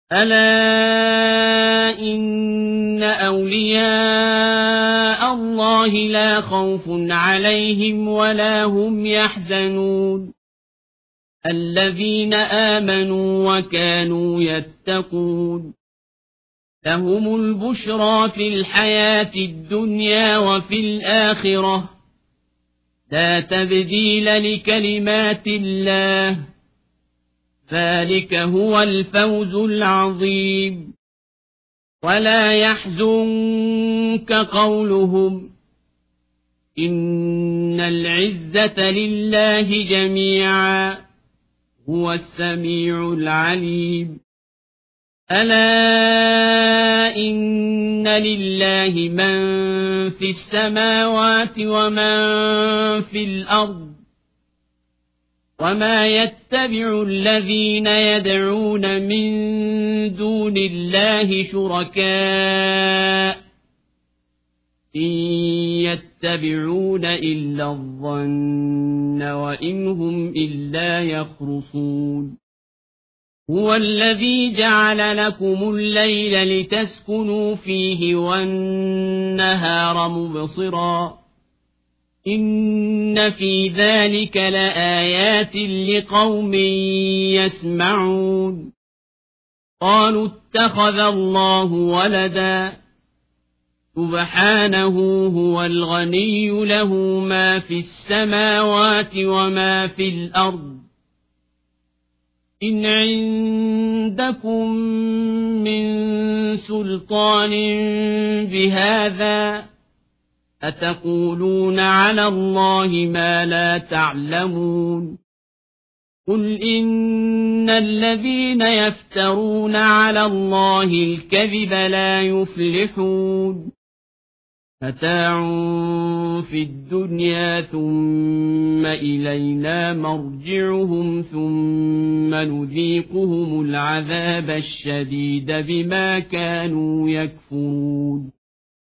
ألا إن أولياء الله لا خوف عليهم ولا هم يحزنون الذين آمنوا وكانوا يتقون لهم البشرى في الحياة الدنيا وفي الآخرة لا تبديل لكلمات الله ذلك هو الفوز العظيم ولا يحزنك قولهم إن العزة لله جميعا هو السميع العليم ألا إن لله من في السماوات ومن في الأرض وما يتبع الذين يدعون من دون الله شركاء إن يتبعون إلا الظن وإن هم إلا يخرصون هو الذي جعل لكم الليل لتسكنوا فيه والنهار مبصرا إن في ذلك لآيات لقوم يسمعون قالوا اتخذ الله ولدا سبحانه هو الغني له ما في السماوات وما في الأرض إن عندكم من سلطان بهذا أتقولون على الله ما لا تعلمون قل إن الذين يفترون على الله الكذب لا يفلحون متاع في الدنيا ثم إلينا مرجعهم ثم نذيقهم العذاب الشديد بما كانوا يكفرون